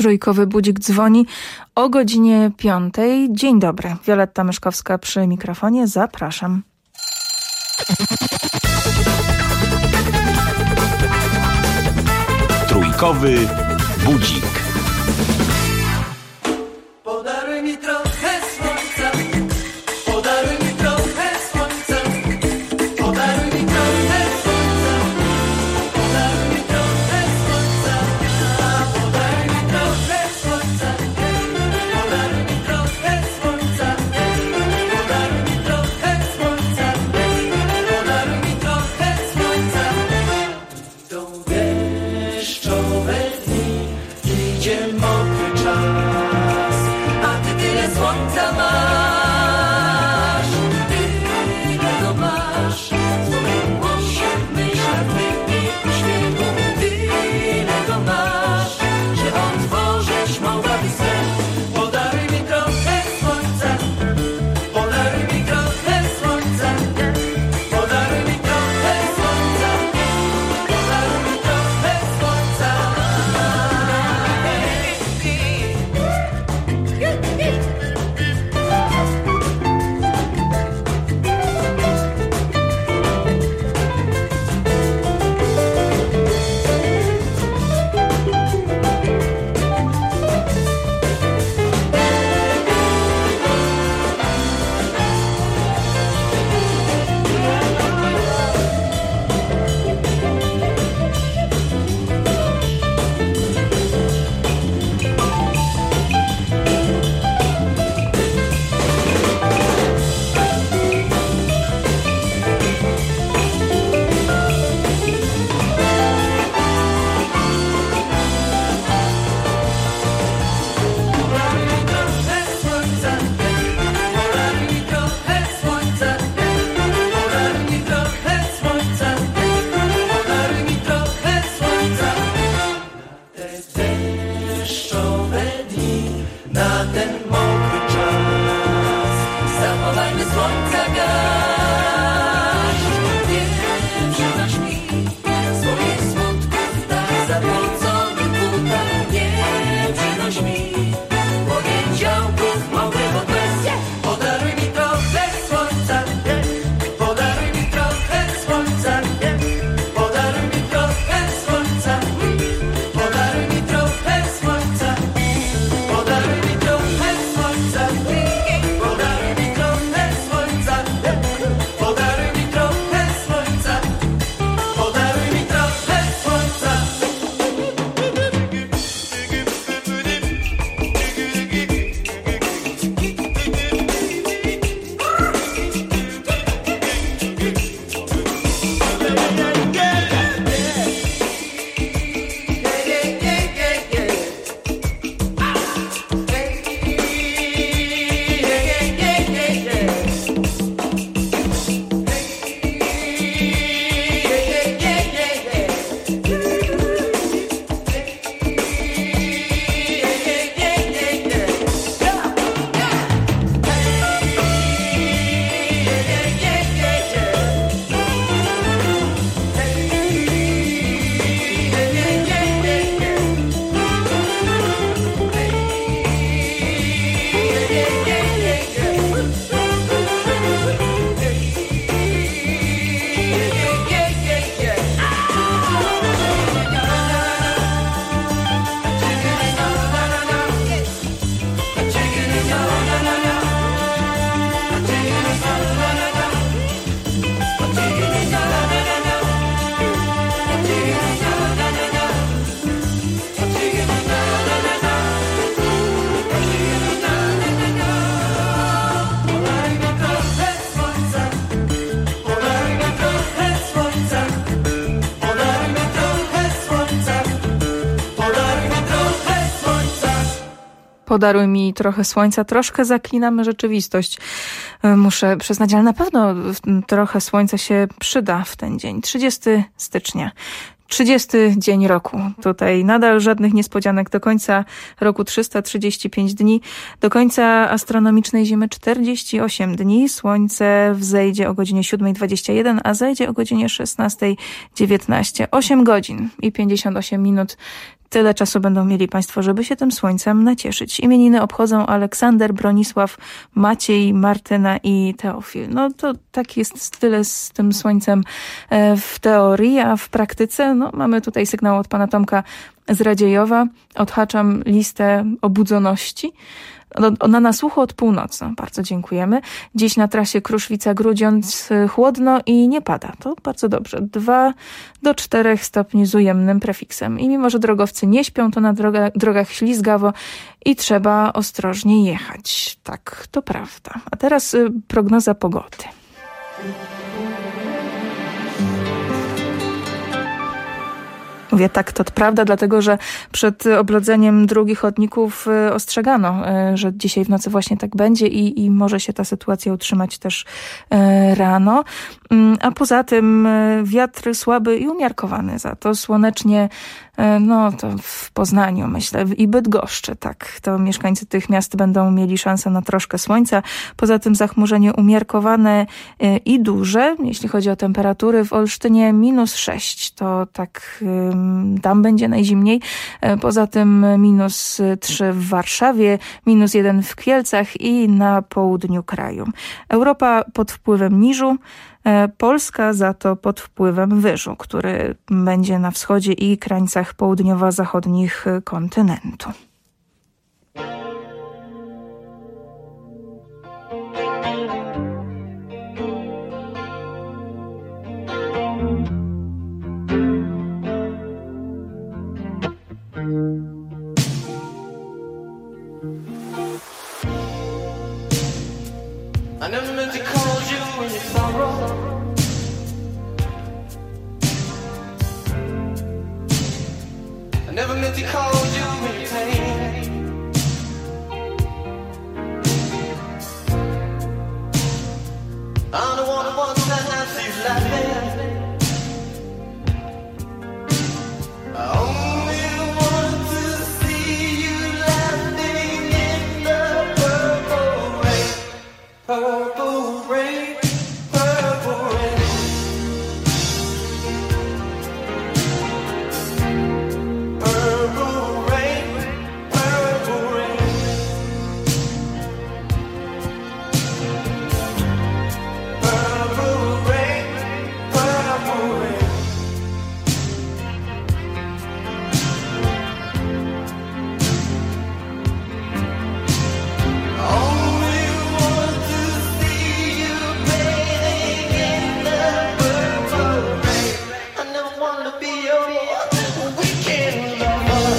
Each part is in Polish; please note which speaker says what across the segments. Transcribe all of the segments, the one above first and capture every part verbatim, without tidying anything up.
Speaker 1: Trójkowy budzik dzwoni o godzinie piątej. Dzień dobry, Wioletta Myszkowska przy mikrofonie. Zapraszam.
Speaker 2: Trójkowy budzik.
Speaker 3: Podaruj mi trochę słońca, podaruj mi trochę słońca, podaruj mi trochę słońca, podaruj mi trochę słońca, podaruj mi trochę słońca, podaruj mi trochę słońca, podaruj mi trochę słońca, podaruj mi trochę słońca. Idą deszczowe dni, idzie mokry czas, a ty tyle słońca masz, tyle go masz. W swoim głosie, w myślach twych i uśmiechu tyle go masz, że otworzyć mogłaby sen. Podaruj mi trochę słońca, podaruj mi trochę słońca, podaruj mi trochę słońca, podaruj mi trochę słońca. Na ten mokry czas zachowajmy słońca gaś. Nie przynoś mi swoich smutków tak zabłąconych butach. Nie przynoś mi poniedziałków mokrych od łez. Podaruj mi trochę słońca, podaruj mi trochę słońca, podaruj mi trochę słońca, podaruj mi trochę słońca. Podaruj mi trochę słońca, podaruj mi trochę słońca, podaruj mi trochę słońca, podaruj mi trochę słońca.
Speaker 1: Podaruj mi trochę słońca. Troszkę zaklinamy rzeczywistość, muszę przyznać, ale na pewno trochę słońca się przyda w ten dzień. trzydziestego stycznia. trzydziesty dzień roku. Tutaj nadal żadnych niespodzianek. Do końca roku trzysta trzydzieści pięć dni. Do końca astronomicznej zimy czterdzieści osiem dni. Słońce wzejdzie o godzinie siódma dwadzieścia jeden, a zejdzie o godzinie szesnasta dziewiętnaście. osiem godzin i pięćdziesiąt osiem minut. Tyle czasu będą mieli Państwo, żeby się tym słońcem nacieszyć. Imieniny obchodzą Aleksander, Bronisław, Maciej, Martyna i Teofil. No to tak jest tyle z tym słońcem w teorii, a w praktyce no, mamy tutaj sygnał od pana Tomka z Radziejowa. Odhaczam listę obudzoności. Ona na słuchu od północy. Bardzo dziękujemy. Dziś na trasie Kruszwica-Grudziądz chłodno i nie pada. To bardzo dobrze. Dwa do czterech stopni z ujemnym prefiksem. I mimo, że drogowcy nie śpią, to na droga, drogach ślizgawo i trzeba ostrożnie jechać. Tak, to prawda. A teraz y, prognoza pogody. Mówię tak, to prawda, dlatego że przed oblodzeniem drugich chodników ostrzegano, że dzisiaj w nocy właśnie tak będzie i, i może się ta sytuacja utrzymać też rano. A poza tym wiatr słaby i umiarkowany, za to słonecznie, no to w Poznaniu myślę i Bydgoszczy, tak. To mieszkańcy tych miast będą mieli szansę na troszkę słońca. Poza tym zachmurzenie umiarkowane i duże. Jeśli chodzi o temperatury, w Olsztynie minus sześć, to tak tam będzie najzimniej. Poza tym minus trzy w Warszawie, minus jeden w Kielcach i na południu kraju. Europa pod wpływem niżu, Polska za to pod wpływem wyżu, który będzie na wschodzie i krańcach południowo-zachodnich kontynentu.
Speaker 3: I never meant to call you in your sorrow. I never meant to call you in your pain. I'm the one who wants to have you laughing. I only want to see you laughing in the purple rain. Purple rain, purple rain. Purple rain, purple rain. Purple rain, purple rain. Only want to see you bathing in the purple rain. I never want to be your weekend lover.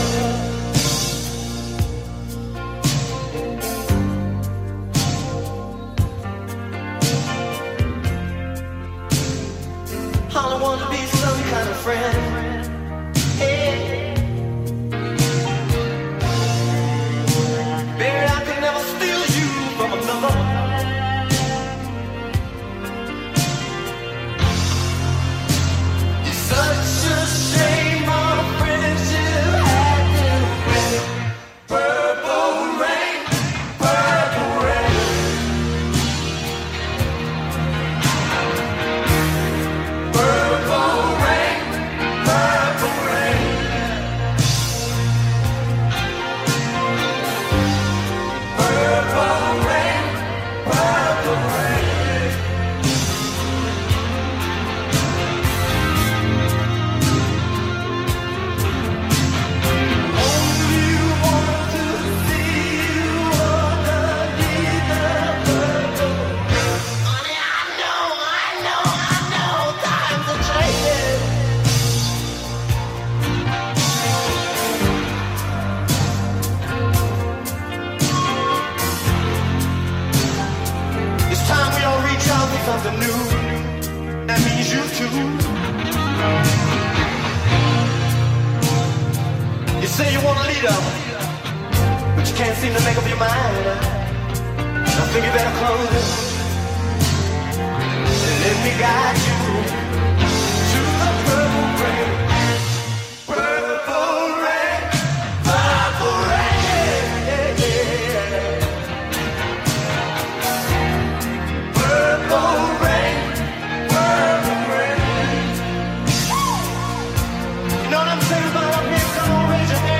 Speaker 3: I don't want to be some kind of friend. Hey. Baby, I could never steal you from another. It's such a shame our friendship had to end. Purple rain, purple rain. Purple rain, purple rain. Purple rain, purple rain. Only want to see you underneath the purple rain. Honey, I know, I know, I know times are changing. It's time we all reach out for something new. That means you too. You say you want a leader, but you can't seem to make up your mind. I think you better close it and let me guide you to the purple rain. Purple rain, purple rain. Yeah, yeah. Purple rain, purple rain. You know what I'm saying about up here? Come on, raise your hand.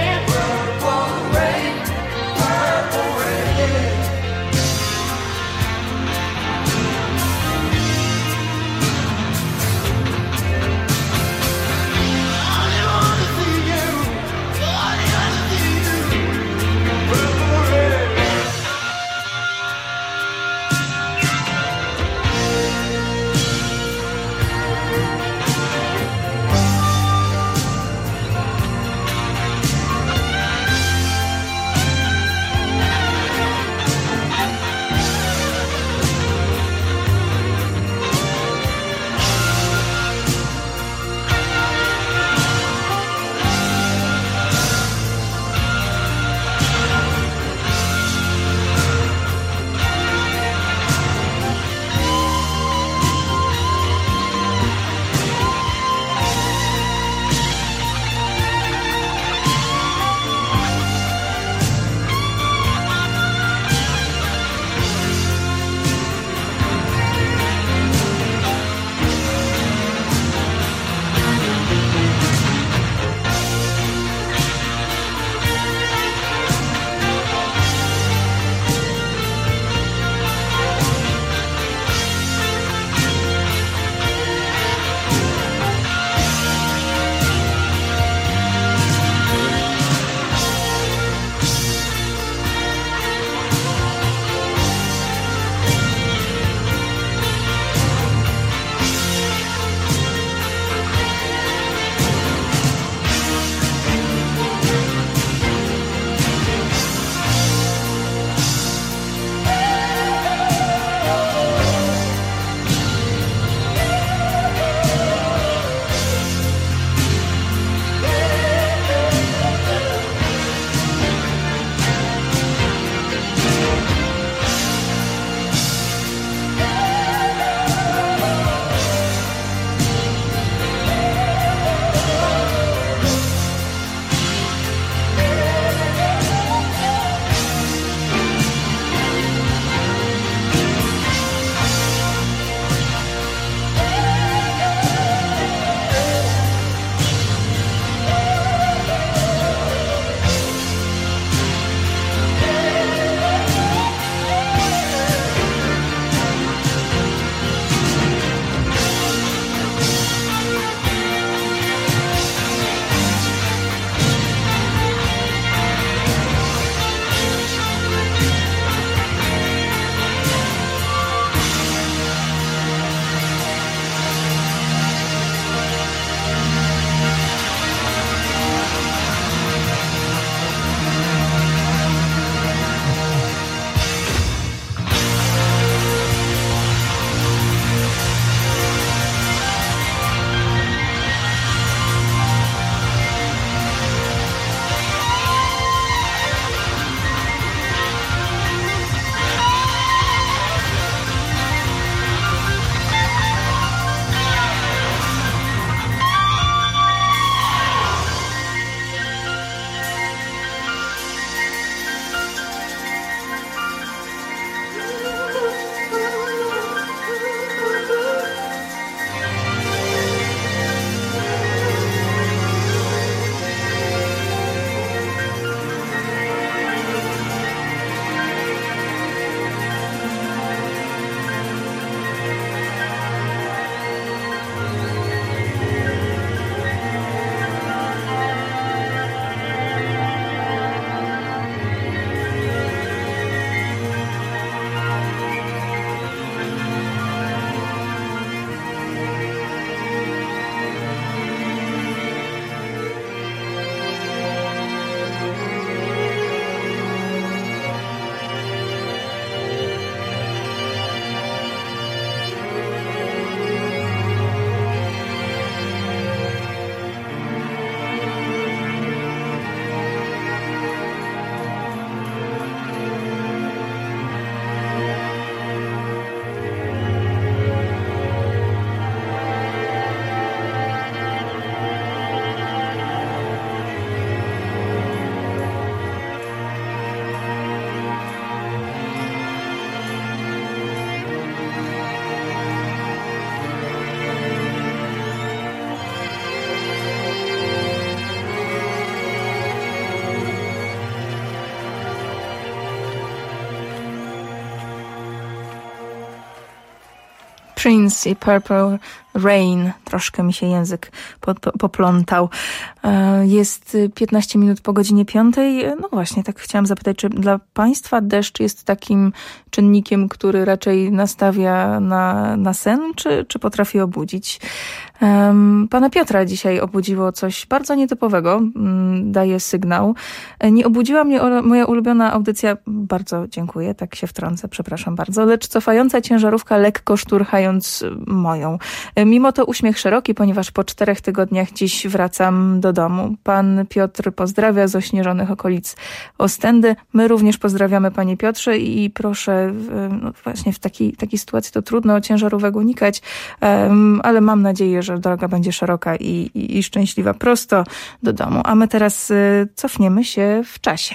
Speaker 1: Prince i Purple Rain. Troszkę mi się język po, po, poplątał. Jest piętnaście minut po godzinie piątej. No właśnie, tak chciałam zapytać, czy dla Państwa deszcz jest takim czynnikiem, który raczej nastawia na, na sen, czy, czy potrafi obudzić? Um, pana Piotra dzisiaj obudziło coś bardzo nietypowego. Um, daje sygnał. Nie obudziła mnie o, moja ulubiona audycja, bardzo dziękuję, tak się wtrącę, przepraszam bardzo, lecz cofająca ciężarówka lekko szturchając moją. Mimo to uśmiech szeroki, ponieważ po czterech tygodniach dziś wracam do domu. Pan Piotr pozdrawia z ośnieżonych okolic Ostendy. My również pozdrawiamy, panie Piotrze, i proszę, no właśnie w takiej, takiej sytuacji to trudno ciężarówek unikać, um, ale mam nadzieję, że droga będzie szeroka i, i, i szczęśliwa prosto do domu. A my teraz y, cofniemy się w czasie.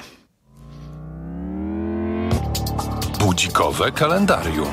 Speaker 2: Budzikowe kalendarium.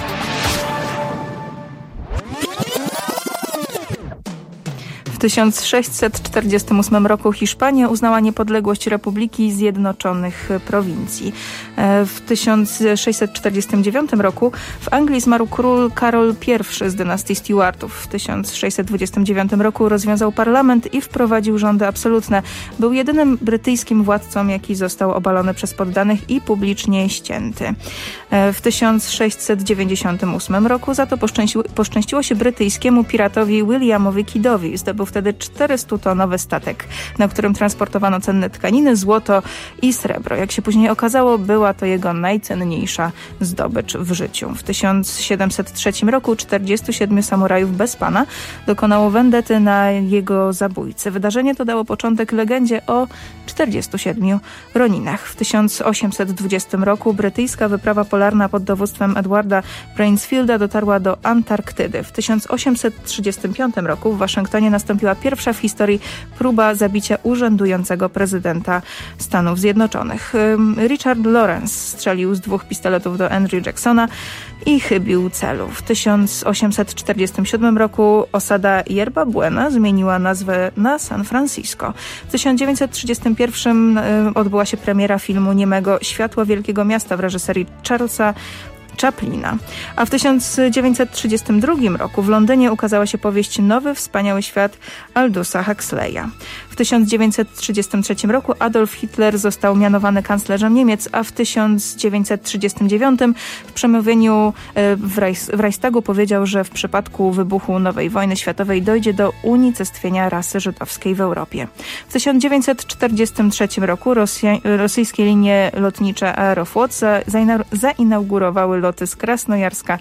Speaker 1: W tysiąc sześćset czterdziestym ósmym roku Hiszpania uznała niepodległość Republiki Zjednoczonych Prowincji. W tysiąc sześćset czterdziestym dziewiątym roku w Anglii zmarł król Karol I z dynastii Stuartów. W tysiąc sześćset dwudziestym dziewiątym roku rozwiązał parlament i wprowadził rządy absolutne. Był jedynym brytyjskim władcą, jaki został obalony przez poddanych i publicznie ścięty. W tysiąc sześćset dziewięćdziesiątym ósmym roku za to poszczęściło, poszczęściło się brytyjskiemu piratowi Williamowi Kiddowi. Zdobył wtedy czterystutonowy statek, na którym transportowano cenne tkaniny, złoto i srebro. Jak się później okazało, była to jego najcenniejsza zdobycz w życiu. W tysiąc siedemset trzecim roku czterdziestu siedmiu samurajów bez pana dokonało wendety na jego zabójcy. Wydarzenie to dało początek legendzie o czterdziestu siedmiu Roninach. W tysiąc osiemset dwudziestym roku brytyjska wyprawa polarna pod dowództwem Edwarda Bransfielda dotarła do Antarktydy. W tysiąc osiemset trzydziestym piątym roku w Waszyngtonie nastąpiła pierwsza w historii próba zabicia urzędującego prezydenta Stanów Zjednoczonych. Richard Lawrence strzelił z dwóch pistoletów do Andrew Jacksona i chybił celu. W tysiąc osiemset czterdziestym siódmym roku osada Yerba Buena zmieniła nazwę na San Francisco. W tysiąc dziewięćset trzydziestym pierwszym odbyła się premiera filmu niemego Światło Wielkiego Miasta w reżyserii Charlesa Chaplina. A w tysiąc dziewięćset trzydziestym drugim roku w Londynie ukazała się powieść Nowy Wspaniały Świat Aldusa Huxleya. W tysiąc dziewięćset trzydziestym trzecim roku Adolf Hitler został mianowany kanclerzem Niemiec, a w tysiąc dziewięćset trzydziestym dziewiątym w przemówieniu w, Reichs, w Reichstagu powiedział, że w przypadku wybuchu nowej wojny światowej dojdzie do unicestwienia rasy żydowskiej w Europie. W tysiąc dziewięćset czterdziestym trzecim roku Rosja, rosyjskie linie lotnicze Aeroflot zainaugurowały loty z Krasnojarska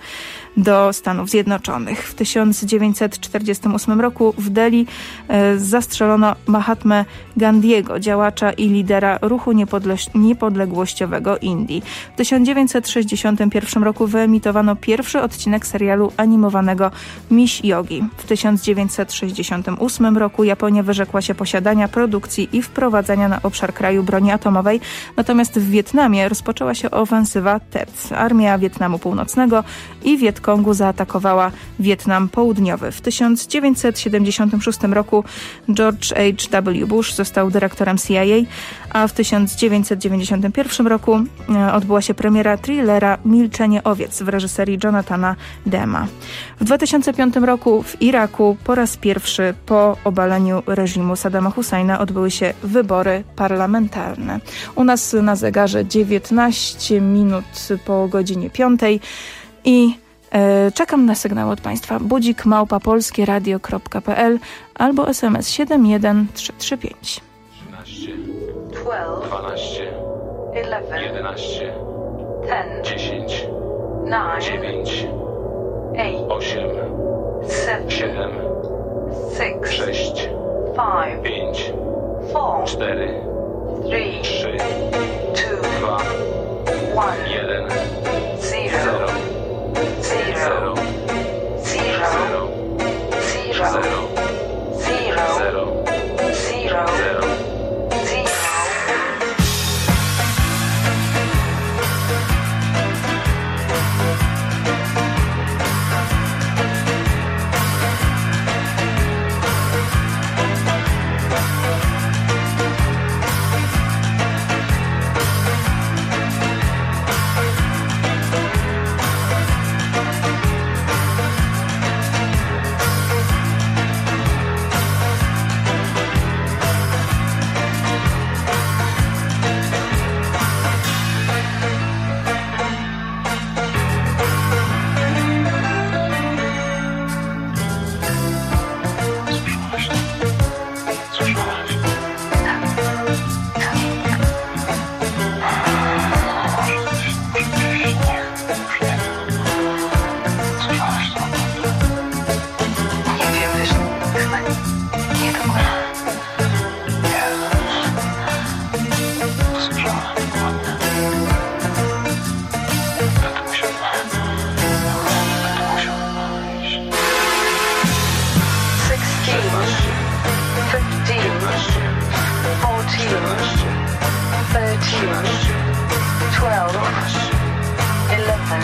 Speaker 1: do Stanów Zjednoczonych. W tysiąc dziewięćset czterdziestym ósmym roku w Delhi e, zastrzelono Mahatmę Gandhiego, działacza i lidera ruchu niepodległościowego Indii. W tysiąc dziewięćset sześćdziesiątym pierwszym roku wyemitowano pierwszy odcinek serialu animowanego Miś Jogi. W tysiąc dziewięćset sześćdziesiątym ósmym roku Japonia wyrzekła się posiadania, produkcji i wprowadzania na obszar kraju broni atomowej, natomiast w Wietnamie rozpoczęła się ofensywa T E T. Armia Wietnamu Północnego i Wietkongu zaatakowała Wietnam Południowy. W tysiąc dziewięćset siedemdziesiątym szóstym roku George H W Bush został dyrektorem C I A, a w tysiąc dziewięćset dziewięćdziesiątym pierwszym roku odbyła się premiera thrillera Milczenie owiec w reżyserii Jonathana Dema. W dwa tysiące piątym roku w Iraku po raz pierwszy po obaleniu reżimu Saddama Husajna odbyły się wybory parlamentarne. U nas na zegarze dziewiętnaście minut po godzinie piątej i e, czekam na sygnał od Państwa. Budzik małpa polskieradio kropka p l albo S M S siedem jeden trzy trzy pięć.
Speaker 2: trzynaście,
Speaker 4: twelve,
Speaker 2: dwanaście,
Speaker 4: eleven,
Speaker 2: jedenaście,
Speaker 4: ten,
Speaker 2: dziesięć,
Speaker 4: nine,
Speaker 2: dziewięć,
Speaker 4: eight,
Speaker 2: osiem,
Speaker 4: seven,
Speaker 2: siedem,
Speaker 4: six,
Speaker 2: sześć,
Speaker 4: five,
Speaker 2: pięć,
Speaker 4: four,
Speaker 2: cztery,
Speaker 4: three,
Speaker 2: trzy,
Speaker 4: two,
Speaker 2: dwa,
Speaker 4: one,
Speaker 2: jeden,
Speaker 4: zero,
Speaker 2: zero,
Speaker 4: zero,
Speaker 2: zero,
Speaker 4: zero,
Speaker 2: zero,
Speaker 4: zero,
Speaker 2: zero,
Speaker 4: zero,
Speaker 2: zero, zero.
Speaker 4: zero.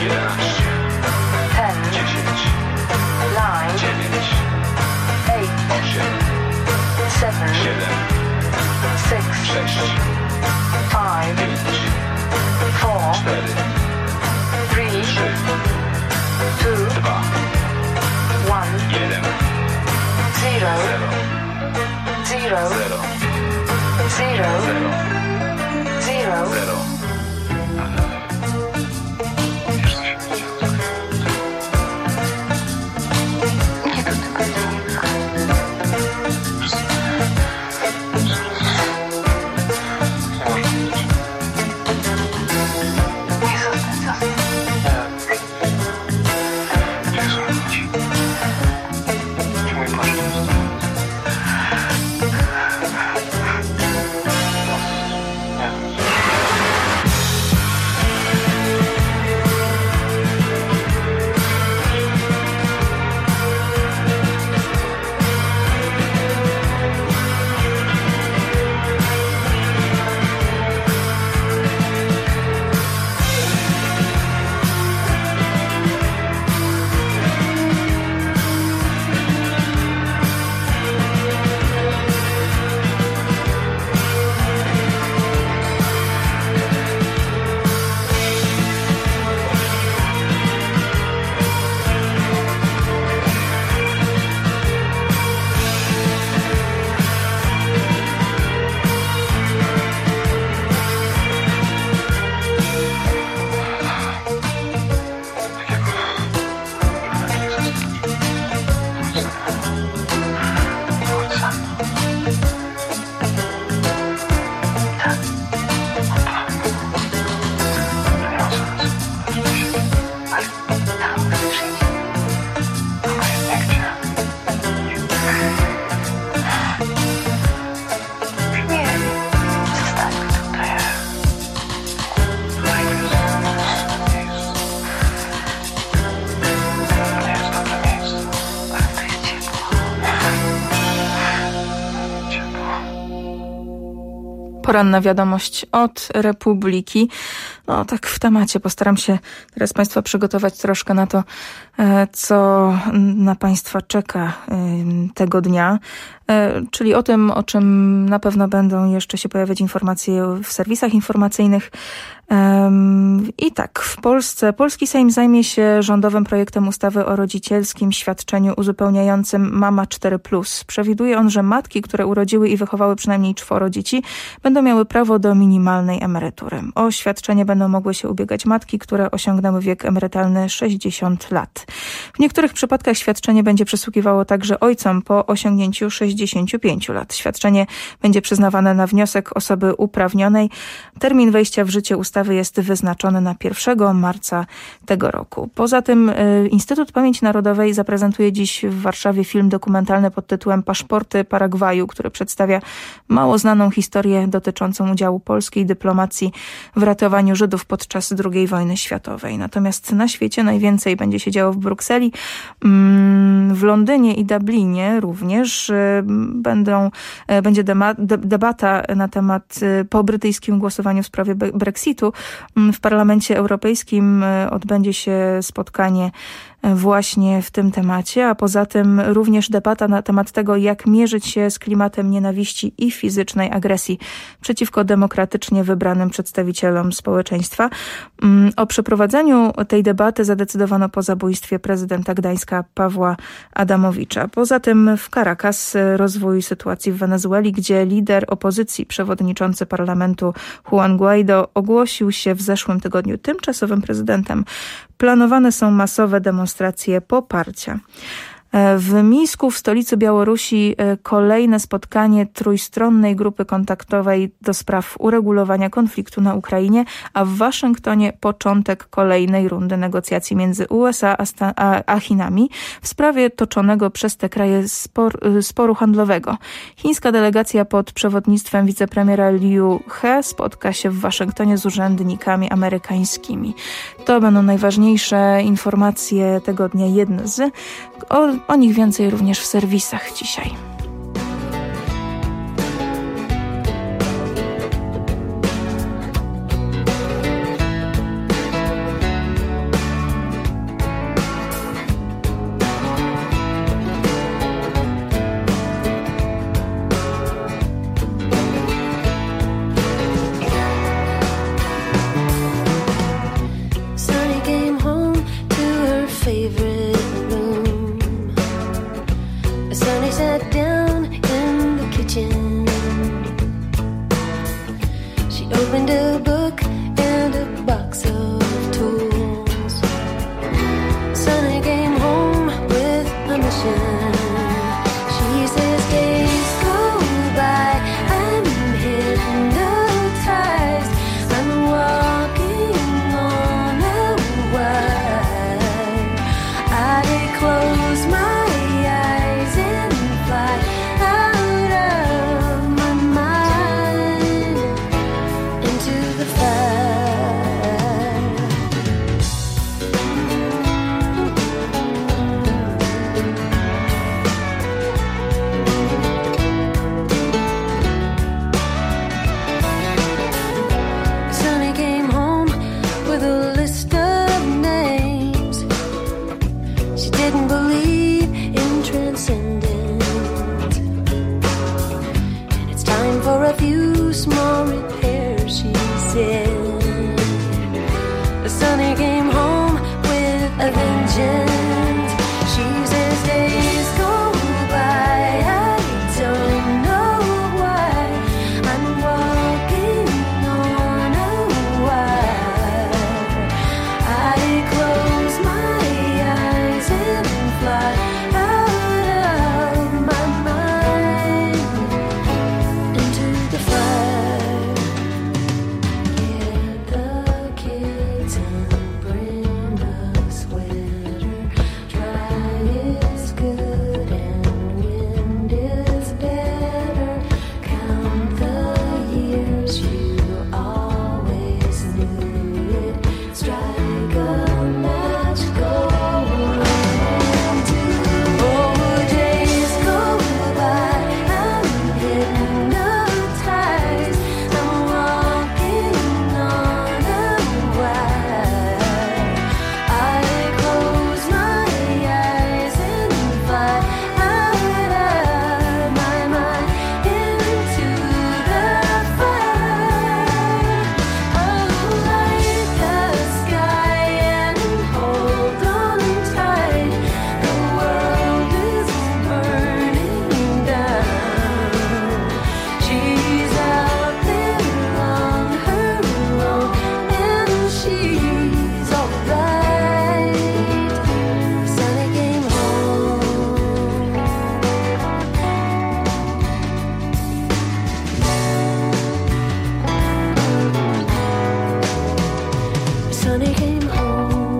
Speaker 2: jedenaście,
Speaker 4: ten,
Speaker 2: dziesięć,
Speaker 4: nine,
Speaker 2: dziewięć,
Speaker 4: eight,
Speaker 2: osiem,
Speaker 4: seven,
Speaker 2: siedem,
Speaker 4: six,
Speaker 2: sześć,
Speaker 4: five,
Speaker 2: pięć,
Speaker 4: four,
Speaker 2: cztery,
Speaker 4: three,
Speaker 2: trzy,
Speaker 4: two,
Speaker 2: dwa,
Speaker 4: one,
Speaker 2: jeden,
Speaker 4: zero,
Speaker 2: zero,
Speaker 4: zero,
Speaker 2: zero,
Speaker 4: zero,
Speaker 2: zero,
Speaker 4: zero.
Speaker 2: zero. Wiesz, co się dzieje?
Speaker 4: Nie do tego nie Nie zostań, zostań.
Speaker 2: Jezu, ci. Ci mój Boże,
Speaker 1: Poranna wiadomość od Republiki. No tak w temacie. Postaram się teraz Państwa przygotować troszkę na to, co na Państwa czeka tego dnia. Czyli o tym, o czym na pewno będą jeszcze się pojawiać informacje w serwisach informacyjnych. I tak, w Polsce, Polski Sejm zajmie się rządowym projektem ustawy o rodzicielskim świadczeniu uzupełniającym Mama cztery plus. Przewiduje on, że matki, które urodziły i wychowały przynajmniej czworo dzieci, będą miały prawo do minimalnej emerytury. O świadczenie będą mogły się ubiegać matki, które osiągnęły wiek emerytalny sześćdziesiąt lat. W niektórych przypadkach świadczenie będzie przysługiwało także ojcom po osiągnięciu sześćdziesięciu pięciu lat. Świadczenie będzie przyznawane na wniosek osoby uprawnionej. Termin wejścia w życie ustawy jest wyznaczony na pierwszego marca tego roku. Poza tym Instytut Pamięci Narodowej zaprezentuje dziś w Warszawie film dokumentalny pod tytułem Paszporty Paragwaju, który przedstawia mało znaną historię dotyczącą udziału polskiej dyplomacji w ratowaniu Żydów podczas drugiej wojny światowej. Natomiast na świecie najwięcej będzie się działo w Brukseli, w Londynie i Dublinie również będą, będzie debata na temat po brytyjskim głosowaniu w sprawie Brexitu. W Parlamencie Europejskim odbędzie się spotkanie właśnie w tym temacie, a poza tym również debata na temat tego, jak mierzyć się z klimatem nienawiści i fizycznej agresji przeciwko demokratycznie wybranym przedstawicielom społeczeństwa. O przeprowadzeniu tej debaty zadecydowano po zabójstwie prezydenta Gdańska Pawła Adamowicza. Poza tym w Caracas rozwój sytuacji w Wenezueli, gdzie lider opozycji, przewodniczący parlamentu Juan Guaido ogłosił się w zeszłym tygodniu tymczasowym prezydentem. Planowane są masowe demonstracje poparcia. W Mińsku, w stolicy Białorusi, kolejne spotkanie trójstronnej grupy kontaktowej do spraw uregulowania konfliktu na Ukrainie, a w Waszyngtonie początek kolejnej rundy negocjacji między U S A a Chinami w sprawie toczonego przez te kraje spor, sporu handlowego. Chińska delegacja pod przewodnictwem wicepremiera Liu He spotka się w Waszyngtonie z urzędnikami amerykańskimi. To będą najważniejsze informacje tego dnia, jedne z... O, o nich więcej również w serwisach dzisiaj.
Speaker 5: favorite room. Sonny sat down in the kitchen. She opened a book and a box of tools. Sonny came home with a mission. She says days go by, I'm hypnotized, I'm walking on a wire. I close my eyes and fly out of my mind into the fire. Sonny came home with a list of names. She didn't believe in transcendence, and it's time for a few small repairs, she said. Sonny came home with a vengeance. She says days go by, I don't know why, I'm walking on a wire. I close my eyes and fly out of my mind into the fire. Get the kids and bring a sweater. Dry is good and wind is better. Count the years, you always knew it. Strike a match, go on to. Oh, days go by, I'm hypnotized, I'm walking on a wire. I close my eyes and fly out of my mind into the fire. Oh, light the sky and hold on tight. The world is burning down. She's out there on her own, and she's alright. Sonny came home. Sonny came home.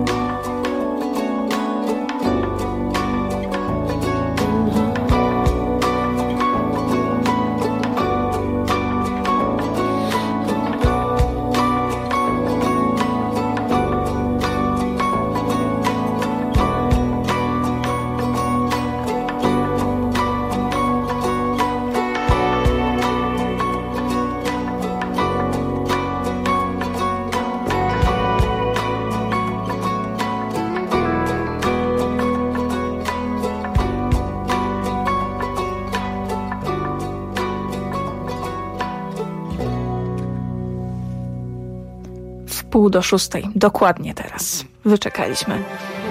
Speaker 1: W pół do szóstej, dokładnie teraz. Wyczekaliśmy.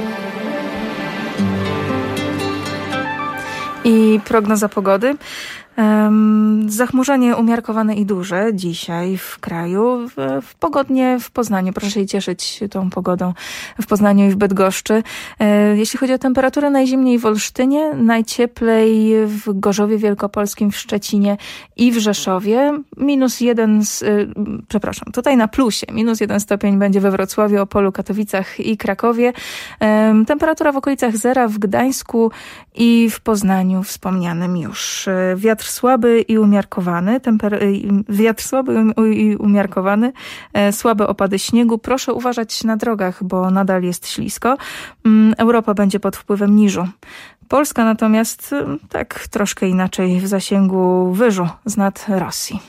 Speaker 1: I prognoza pogody. Um, zachmurzenie umiarkowane i duże dzisiaj w kraju. W, w pogodnie w Poznaniu. Proszę się cieszyć tą pogodą w Poznaniu i w Bydgoszczy. E, jeśli chodzi o temperaturę, najzimniej w Olsztynie, najcieplej w Gorzowie Wielkopolskim, w Szczecinie i w Rzeszowie. Minus jeden, z, e, przepraszam, tutaj na plusie. Minus jeden stopień będzie we Wrocławiu, Opolu, Katowicach i Krakowie. E, temperatura w okolicach zera w Gdańsku i w Poznaniu wspomnianym już. E, wiatr słaby i umiarkowany, temper... wiatr słaby i umiarkowany, e, słabe opady śniegu. Proszę uważać na drogach, bo nadal jest ślisko. Europa będzie pod wpływem niżu. Polska natomiast tak troszkę inaczej w zasięgu wyżu z nad Rosji.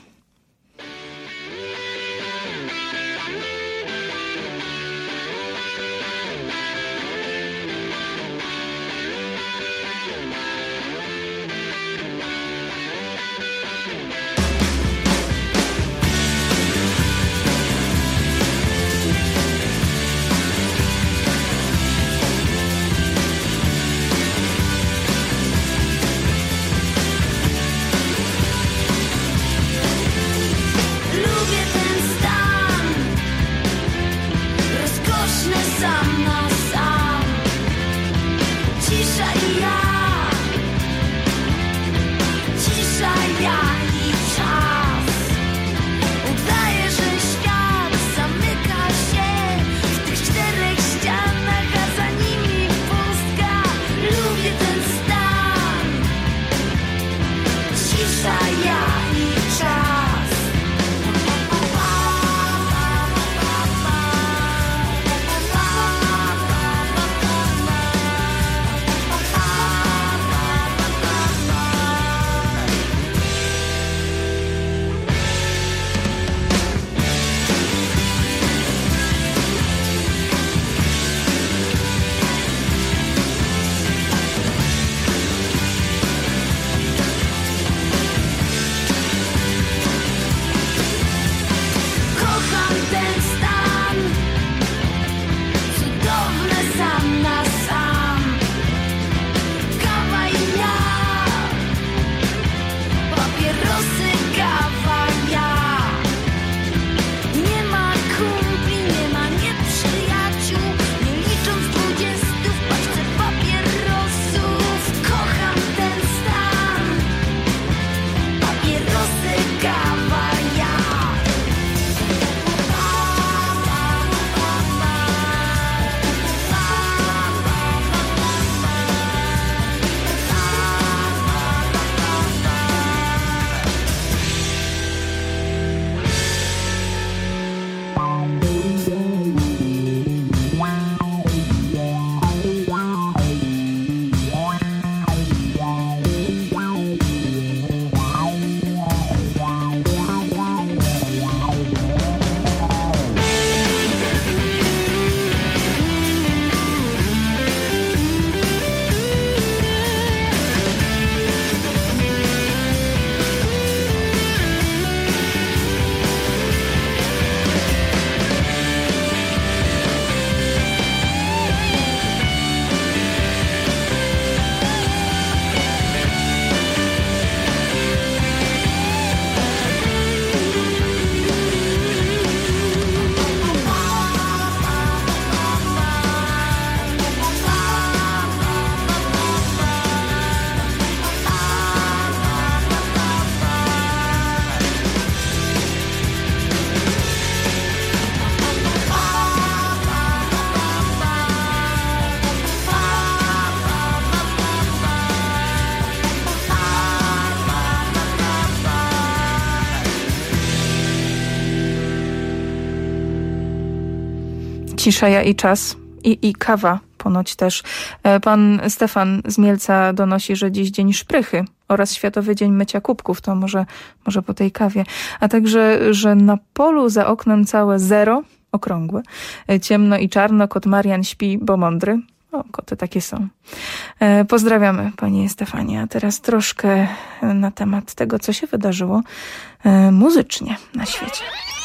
Speaker 1: Cisza i czas i, i kawa ponoć też. Pan Stefan z Mielca donosi, że dziś dzień szprychy oraz Światowy Dzień Mycia Kubków, to może, może po tej kawie. A także, że na polu za oknem całe zero, okrągłe, ciemno i czarno, kot Marian śpi, bo mądry. O, koty takie są. Pozdrawiamy, panie Stefanie. A teraz troszkę na temat tego, co się wydarzyło muzycznie na świecie.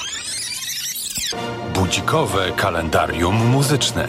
Speaker 6: Budzikowe kalendarium muzyczne.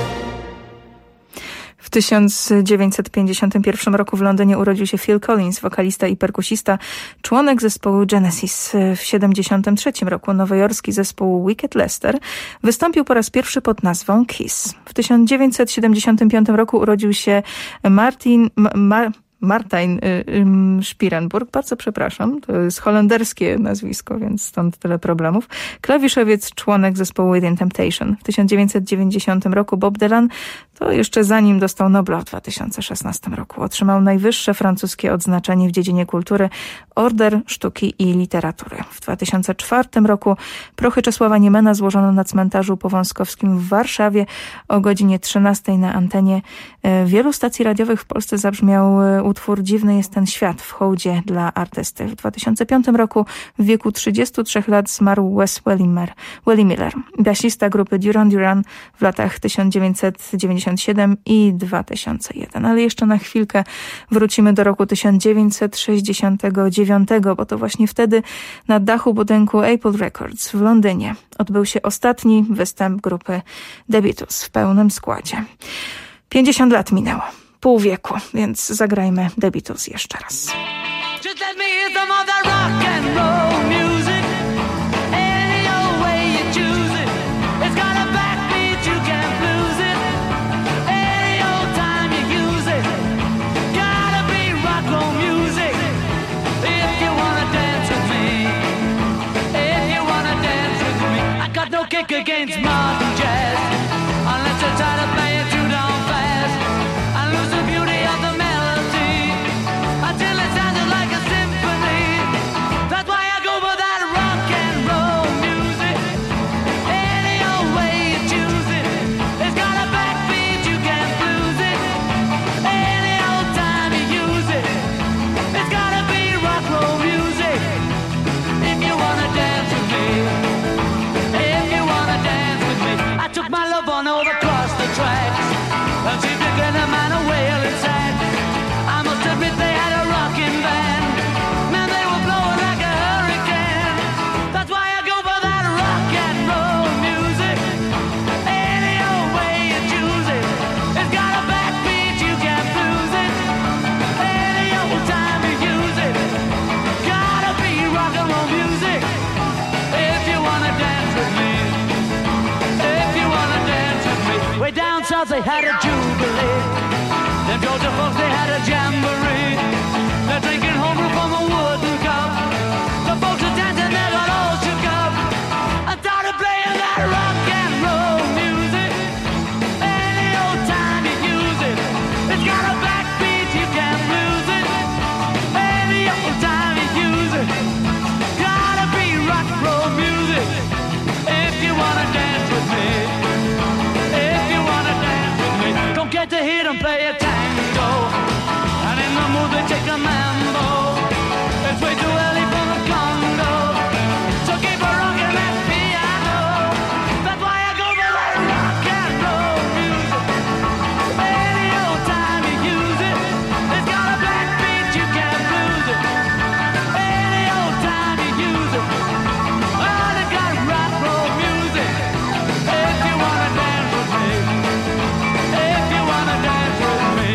Speaker 1: W tysiąc dziewięćset pięćdziesiątym pierwszym roku w Londynie urodził się Phil Collins, wokalista i perkusista, członek zespołu Genesis. W siedemdziesiątym trzecim roku nowojorski zespół Wicked Lester wystąpił po raz pierwszy pod nazwą Kiss. W tysiąc dziewięćset siedemdziesiątym piątym roku urodził się Martin... Ma, Martin y, y, Spirenburg, bardzo przepraszam, to jest holenderskie nazwisko, więc stąd tyle problemów. Klawiszowiec, członek zespołu Within Temptation. W tysiąc dziewięćset dziewięćdziesiątym roku Bob Dylan, to jeszcze zanim dostał Nobla w dwa tysiące szesnastym roku, otrzymał najwyższe francuskie odznaczenie w dziedzinie kultury, Order Sztuki i Literatury. W dwa tysiące czwartym roku prochy Czesława Niemena złożono na cmentarzu powązkowskim w Warszawie o godzinie trzynastej na antenie wielu stacji radiowych w Polsce zabrzmiał utwór Dziwny jest ten świat w hołdzie dla artysty. W dwa tysiące piątym roku w wieku trzydziestu trzech lat zmarł Wes Wellimer, Welly Miller, basista grupy Duran Duran w latach tysiąc dziewięćset dziewięćdziesiątym siódmym i dwa tysiące pierwszym. Ale jeszcze na chwilkę wrócimy do roku tysiąc dziewięćset sześćdziesiątego dziewiątego, bo to właśnie wtedy na dachu budynku Apple Records w Londynie odbył się ostatni występ grupy The Beatles w pełnym składzie. pięćdziesiąt lat minęło. Pół wieku, więc zagrajmy The Beatles jeszcze raz.
Speaker 3: Just let me hear some of that rock and roll music. Any old way you choose it. It's got a backbeat, you can't lose it. Any old time you use it. Gotta be rock roll music. If you wanna dance with me. If you wanna dance with me. I got no kick against modern jazz. Unless you try to play it too damn fast. I lose the beauty of the melody until it sounded like a symphony. That's why I go for that rock and roll music. Any old way you choose it. It's got a backbeat, you can't lose it. Any old time you use it. It's gotta be rock roll music. If you wanna dance with me. If you wanna dance with me. I took my love on over across the tracks. And she began a man a wailing sad. I must admit they had a rocking band. Man, they were blowing like a hurricane. That's why I go for that rock and roll music. Any old way you choose it. It's got a backbeat, you can't lose it. Any old time you use it. Gotta be rock and roll music. If you wanna dance with me. If you wanna dance with me. Way down south they had a jubilee. Them Georgia folks they had a jamboree. They're drinking homebrew from a wooden cup. The folks are dancing, they got all shook up. I started playing that rock and roll music. Any old time you use it. It's got a backbeat, you can't lose it. Any old time you use it. Gotta be rock and roll music. If you wanna dance with me. If you wanna dance with me. Don't get to hear them play a tango. And in the mood they take a mambo. It's way too early for the Congo. So keep a rockin' that piano. That's why I go for that rock and roll music. Any old time you use it. It's got a backbeat, you can't lose it. Any old time you use it. Well, it got rock roll music. If you wanna dance with me. If you wanna dance with me.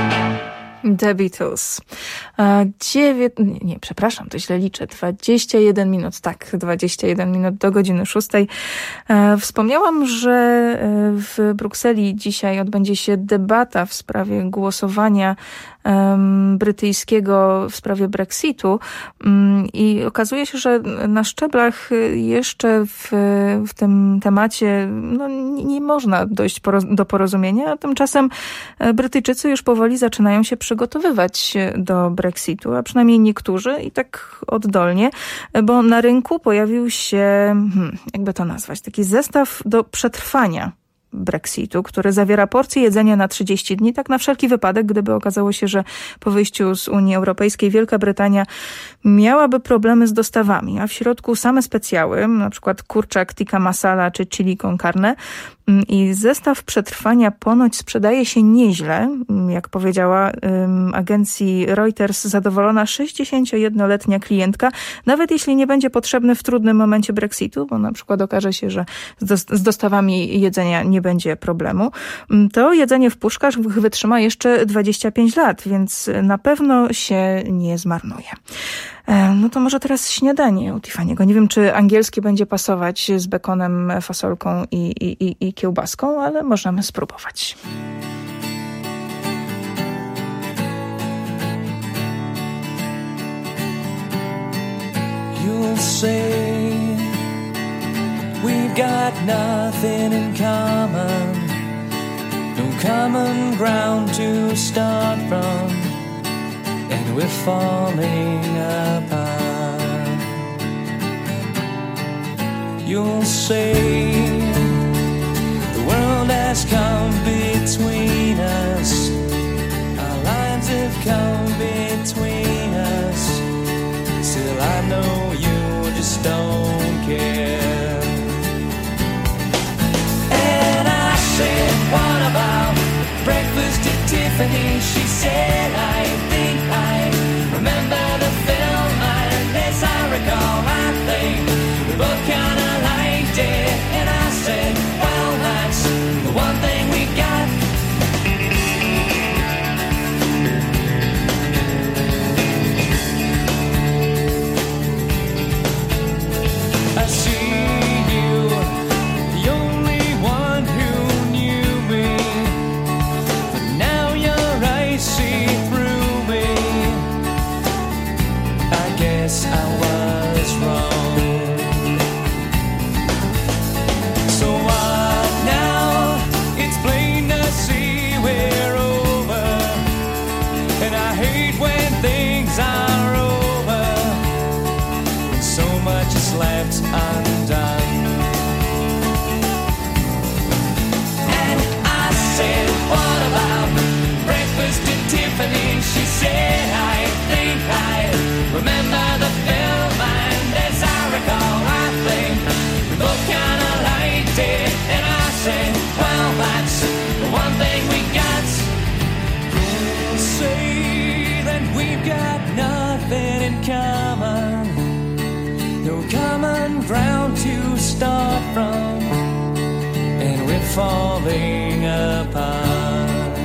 Speaker 1: The Beatles. Dziewię... Nie, nie, przepraszam, to źle liczę. dwadzieścia jeden minut, tak, dwadzieścia jeden minut do godziny szóstej. Wspomniałam, że w Brukseli dzisiaj odbędzie się debata w sprawie głosowania um, brytyjskiego w sprawie Brexitu um, i okazuje się, że na szczeblach jeszcze w, w tym temacie no, nie, nie można dojść poroz- do porozumienia, a tymczasem Brytyjczycy już powoli zaczynają się przygotowywać do Brexitu, a przynajmniej niektórzy i tak oddolnie, bo na rynku pojawił się, hmm, jakby to nazwać, taki zestaw do przetrwania Brexitu, który zawiera porcję jedzenia na trzydzieści dni, tak na wszelki wypadek, gdyby okazało się, że po wyjściu z Unii Europejskiej Wielka Brytania miałaby problemy z dostawami, a w środku same specjały, na przykład kurczak tikka masala czy chili con carne, i zestaw przetrwania ponoć sprzedaje się nieźle. Jak powiedziała um, agencji Reuters, zadowolona sześćdziesięciojednoletnia klientka, nawet jeśli nie będzie potrzebny w trudnym momencie Brexitu, bo na przykład okaże się, że z dostawami jedzenia nie będzie problemu, to jedzenie w puszkach wytrzyma jeszcze dwadzieścia pięć lat, więc na pewno się nie zmarnuje. No to może teraz śniadanie u Tiffany'ego. Nie wiem, czy angielskie będzie pasować z bekonem, fasolką i, i, i, i kiełbaską, ale możemy spróbować.
Speaker 7: You'll say we've got nothing in common, no common ground to start from, and we're falling apart. You'll say the world has come between us, our lives have come between us, still I know you just don't care. And I said, what about breakfast at Tiffany? She said, I think I remember the film, and as I recall, I think we both kinda liked it. And I said, well, that's the one thing we got. I see you, the only one who knew me, but now your eyes see through me. I guess I was wrong. So what now? It's plain to see we're over, and I hate when things are over, when so much is left undone. And I said, what about breakfast at Tiffany? She said, I think I remember the film, and as I recall, I think we both kinda liked it. And I said, well, that's the one thing we got. You'll say that we've got nothing in common, no common ground to start from, and we're falling apart.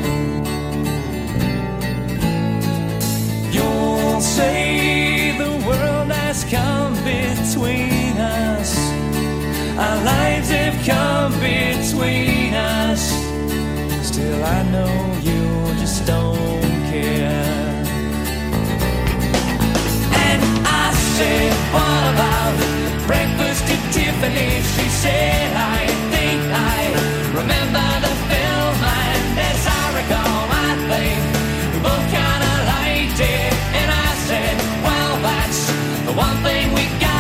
Speaker 7: You'll say the world has come between us, our lives have come between us, still I know you just don't care. And I said, what about breakfast at Tiffany? She said, I think I remember the film, and as I recall, I think we both kinda liked it. And I said, well, that's the one thing we got.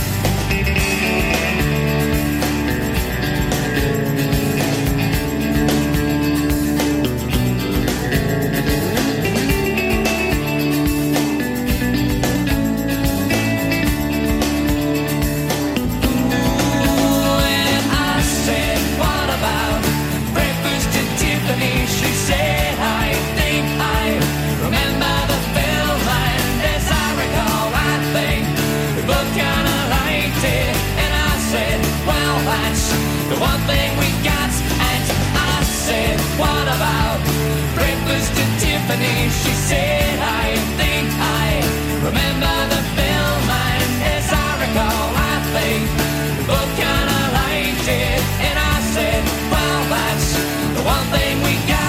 Speaker 7: She said, I think I remember the film, and as I recall, I think we both kinda liked it. And I said, well, that's the one thing we got. And I said, what about breakfast at Tiffany? She said, I think I remember the film, and as I recall, I think we both kinda liked it. And I said, well, that's the one thing we got.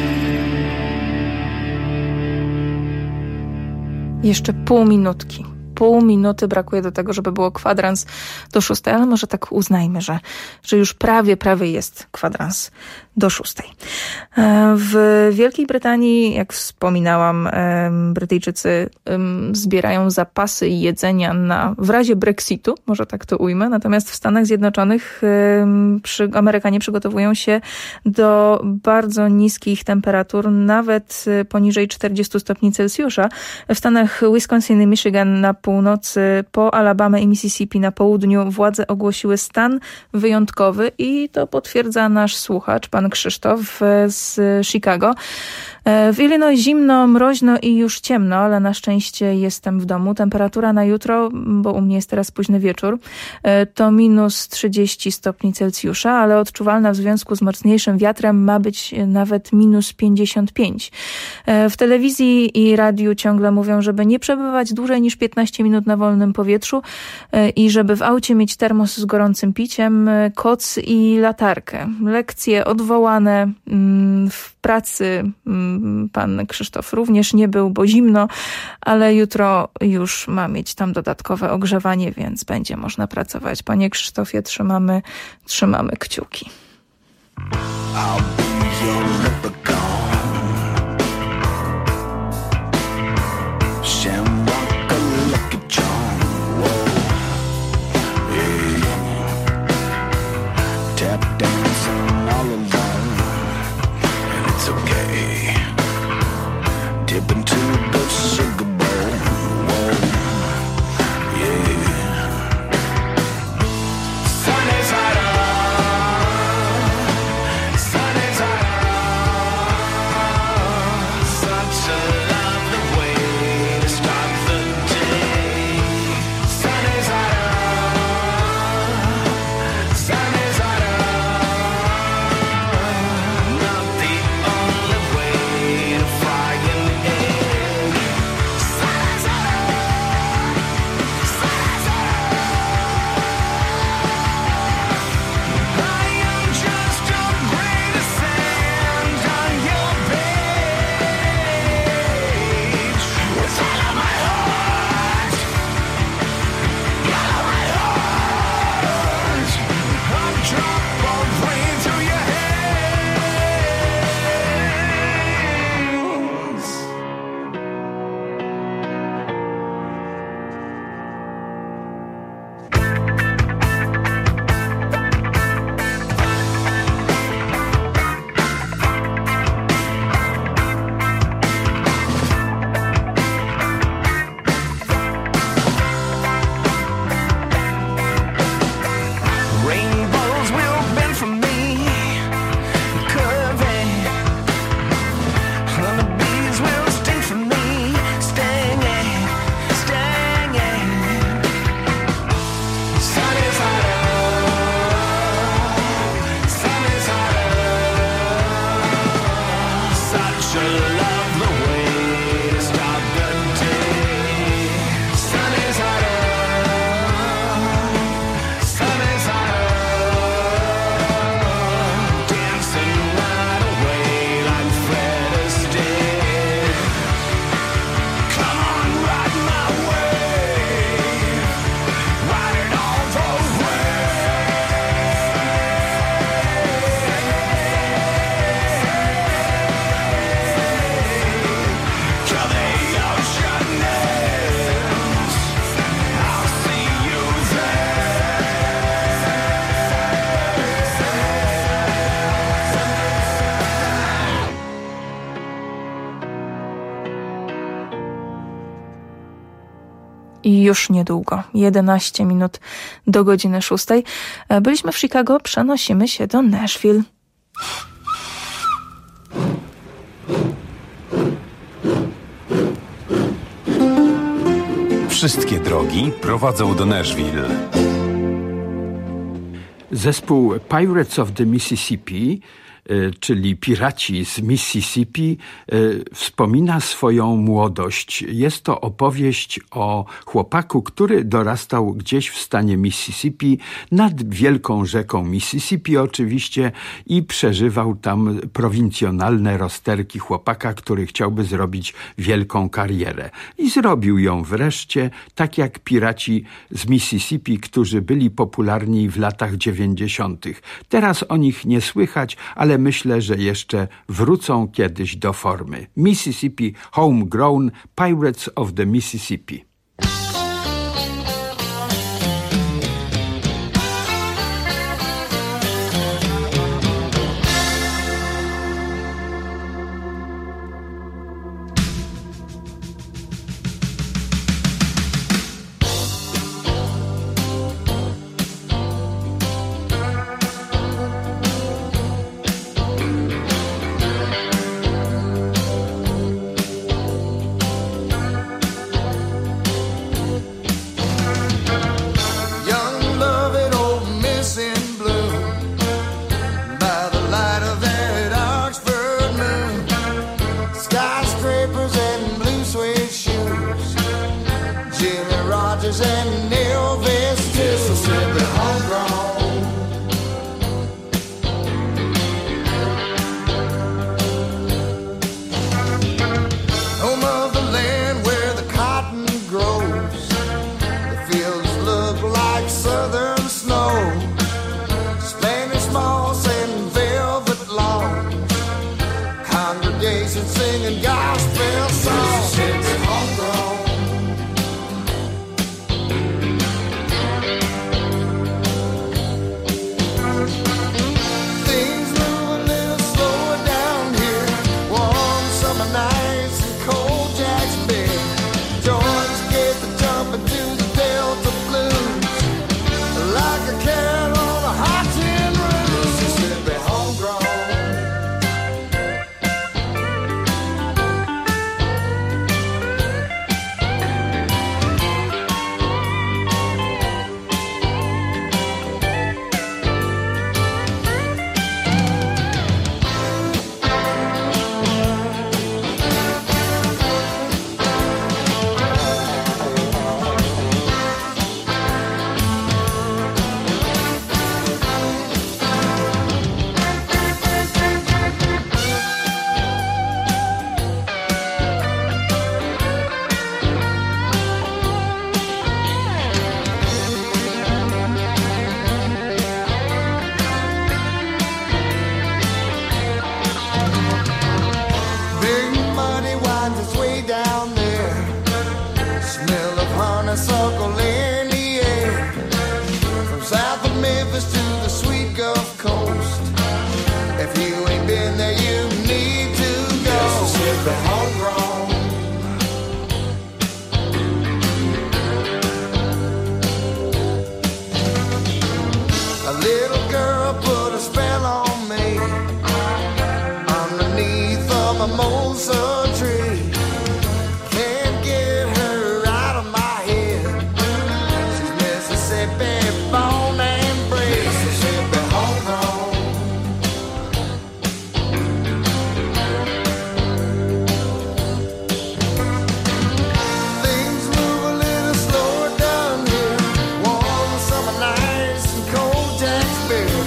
Speaker 1: Jeszcze pół minutki. pół minuty brakuje do tego, żeby było kwadrans do szóstej, ale może tak uznajmy, że, że już prawie, prawie jest kwadrans do szóstej. W Wielkiej Brytanii, jak wspominałam, Brytyjczycy zbierają zapasy jedzenia na, w razie Brexitu, może tak to ujmę, natomiast w Stanach Zjednoczonych przy, Amerykanie przygotowują się do bardzo niskich temperatur, nawet poniżej czterdziestu stopni Celsjusza. W Stanach Wisconsin i Michigan na północy, po Alabamę i Mississippi na południu władze ogłosiły stan wyjątkowy i to potwierdza nasz słuchacz, pan Krzysztof z Chicago. W Illinois zimno, mroźno i już ciemno, ale na szczęście jestem w domu. Temperatura na jutro, bo u mnie jest teraz późny wieczór, to minus trzydzieści stopni Celsjusza, ale odczuwalna w związku z mocniejszym wiatrem ma być nawet minus pięćdziesiąt pięć. W telewizji i radiu ciągle mówią, żeby nie przebywać dłużej niż piętnaście minut na wolnym powietrzu i żeby w aucie mieć termos z gorącym piciem, koc i latarkę. Lekcje odwołane, w pracy pan Krzysztof również nie był, bo zimno, ale jutro już ma mieć tam dodatkowe ogrzewanie, więc będzie można pracować. Panie Krzysztofie, trzymamy, trzymamy kciuki.
Speaker 3: I'll be your leprechaun. Shamrock a lucky charm. Whoa, yeah. Tap dancing all alone, and it's okay. Dip into the sugar bowl. Whoa, yeah. Sun is hot up. Sun is hot up. Such a lovely way to start the day. Sun is hot up. Sun is hot up. Not the only way to fry an egg. Sun is hot up. Sun is hot up. I am just a grain of sand on your page. It's all of my heart. All of my heart. A drop of rain through your hands. Rainbows will bend from me, curving. Honeybees will sting from me, stinging, stinging. Sun is hot up. Sun is hot up. Such a lovely way to start the day. Sun is hot up. Sun is hot up. Dancing right away like Fred Astaire. Come on, ride my wave. Ride it all the way. Till the ocean ends. I'll see you
Speaker 1: I już niedługo, jedenaście minut do godziny szóstej. Byliśmy w Chicago, przenosimy się do Nashville.
Speaker 6: Wszystkie drogi prowadzą do Nashville.
Speaker 8: Zespół Pirates of the Mississippi czyli Piraci z Mississippi, wspomina swoją młodość. Jest to opowieść o chłopaku, który dorastał gdzieś w stanie Mississippi, nad wielką rzeką Mississippi oczywiście, i przeżywał tam prowincjonalne rozterki chłopaka, który chciałby zrobić wielką karierę. I zrobił ją wreszcie, tak jak Piraci z Mississippi, którzy byli popularni w latach dziewięćdziesiątych. Teraz o nich nie słychać, ale myślę, że jeszcze wrócą kiedyś do formy. Mississippi Homegrown, Pirates of the Mississippi.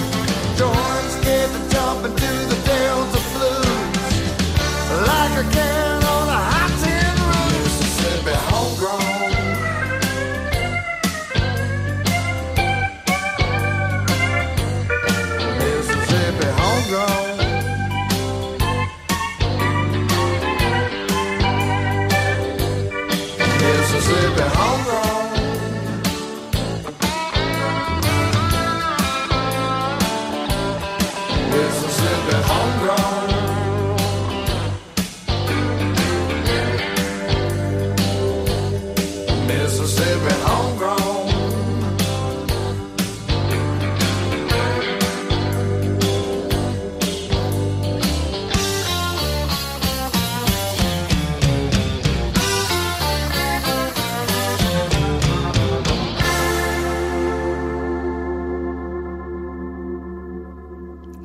Speaker 3: Like a cat.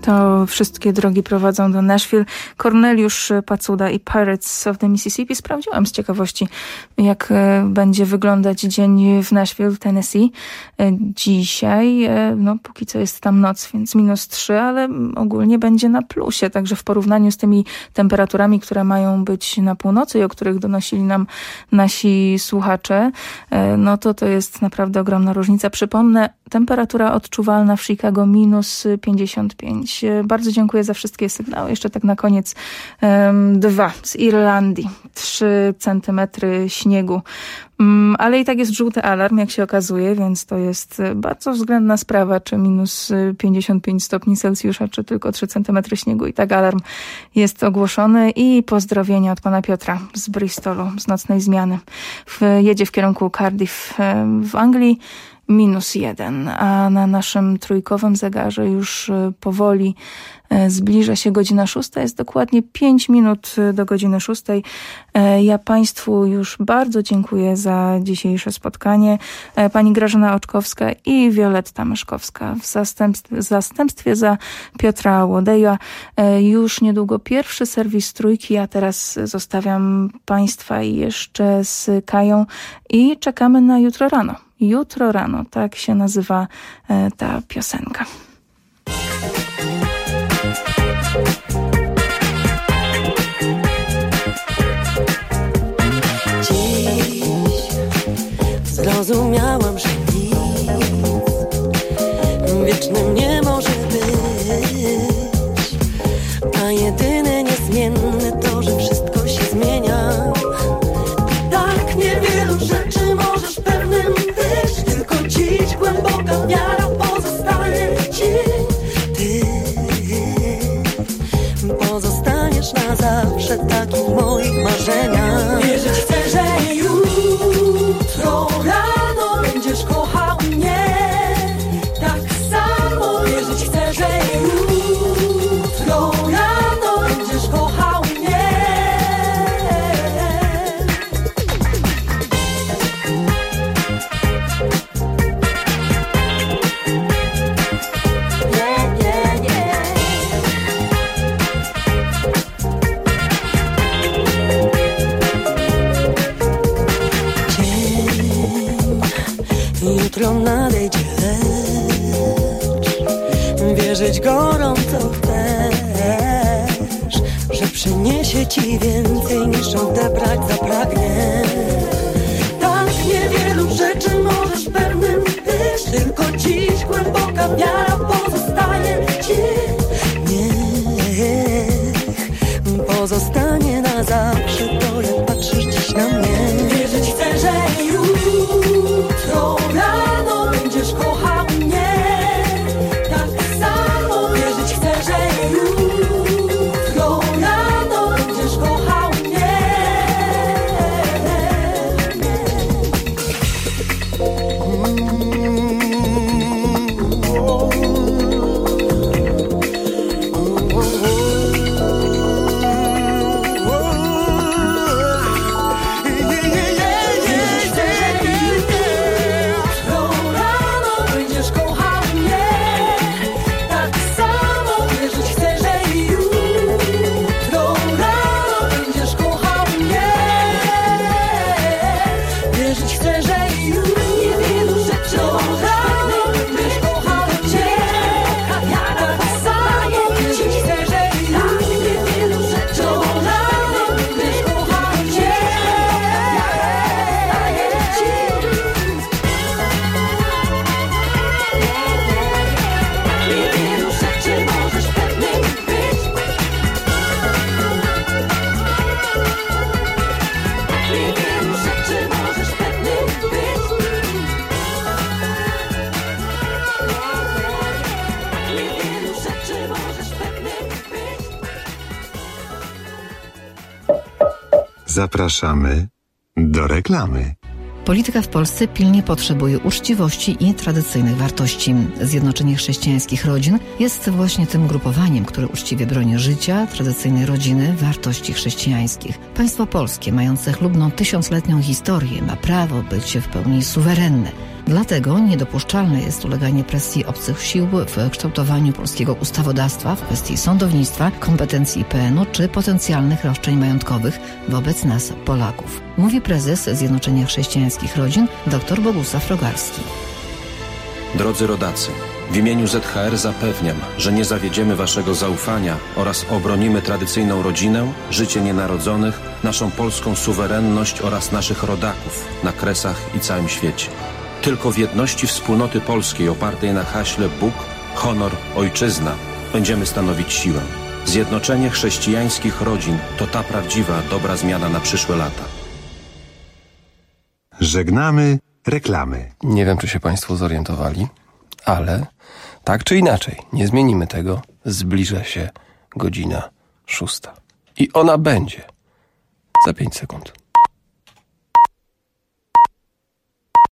Speaker 1: To wszystkie drogi prowadzą do Nashville. Corneliusz Pacuda i Pirates of the Mississippi. Sprawdziłam z ciekawości, jak będzie wyglądać dzień w Nashville, Tennessee. Dzisiaj, no póki co jest tam noc, więc minus trzy, ale ogólnie będzie na plusie. Także w porównaniu z tymi temperaturami, które mają być na północy i o których donosili nam nasi słuchacze, no to to jest naprawdę ogromna różnica. Przypomnę, temperatura odczuwalna w Chicago minus pięćdziesiąt pięć. Bardzo dziękuję za wszystkie sygnały. Jeszcze tak na koniec um, dwa z Irlandii. Trzy centymetry śniegu. Um, ale i tak jest żółty alarm, jak się okazuje, więc to jest bardzo względna sprawa, czy minus pięćdziesiąt pięć stopni Celsjusza, czy tylko trzy centymetry śniegu. I tak alarm jest ogłoszony. I pozdrowienia od pana Piotra z Bristolu, z nocnej zmiany. W, jedzie w kierunku Cardiff w Anglii. Minus jeden, a na naszym trójkowym zegarze już powoli zbliża się godzina szósta. Jest dokładnie pięć minut do godziny szóstej. Ja Państwu już bardzo dziękuję za dzisiejsze spotkanie. Pani Grażyna Oczkowska i Wioletta Myszkowska w zastępstwie, zastępstwie za Piotra Łodeja. Już niedługo pierwszy serwis trójki, a teraz zostawiam Państwa jeszcze z Kają i czekamy na jutro rano. Jutro rano, tak się nazywa e, ta piosenka.
Speaker 5: Dziś zrozumiałam, że nic wiecznym nie może być, a jedyne niezmienne to, że wszystko się zmienia. Tak niewielu rzeczy możesz pewnym być, tylko dziś głęboka wiara pozostanie ci. Ty pozostaniesz na zawsze taki w moich marzeniach. Wierzyć chcę, że jutro rano będziesz kochał mnie tak samo. Wierzyć chcę, że jutro rano będziesz kochał mnie. Jutro nadejdzie, lecz wierzyć gorąco chcesz, że przyniesie ci więcej niż odebrać zapragnie. Tak niewielu rzeczy możesz pewnym być, tylko dziś głęboka wiara pozostanie ci. Niech pozostanie na zawsze to, jak patrzysz dziś na mnie. Wierzyć chcę, że jutro rano będziesz kochał mnie tak samo. Wierzyć chcę, że jutro rano będziesz kochał mnie.
Speaker 9: Zapraszamy do reklamy.
Speaker 10: Polityka w Polsce pilnie potrzebuje uczciwości i tradycyjnych wartości. Zjednoczenie Chrześcijańskich Rodzin jest właśnie tym grupowaniem, które uczciwie broni życia, tradycyjnej rodziny, wartości chrześcijańskich. Państwo polskie, mające chlubną tysiącletnią historię, ma prawo być w pełni suwerenne. Dlatego niedopuszczalne jest uleganie presji obcych sił w kształtowaniu polskiego ustawodawstwa w kwestii sądownictwa, kompetencji I P N u czy potencjalnych roszczeń majątkowych wobec nas, Polaków. Mówi prezes Zjednoczenia Chrześcijańskich Rodzin dr Bogusław Rogalski.
Speaker 11: Drodzy rodacy, w imieniu Z H R zapewniam, że nie zawiedziemy waszego zaufania oraz obronimy tradycyjną rodzinę, życie nienarodzonych, naszą polską suwerenność oraz naszych rodaków na Kresach i całym świecie. Tylko w jedności wspólnoty polskiej opartej na haśle Bóg, honor, ojczyzna będziemy stanowić siłę. Zjednoczenie chrześcijańskich rodzin to ta prawdziwa, dobra zmiana na przyszłe lata.
Speaker 9: Żegnamy reklamy.
Speaker 12: Nie wiem, czy się Państwo zorientowali, ale tak czy inaczej, nie zmienimy tego. Zbliża się godzina szósta. I ona będzie za pięć sekund.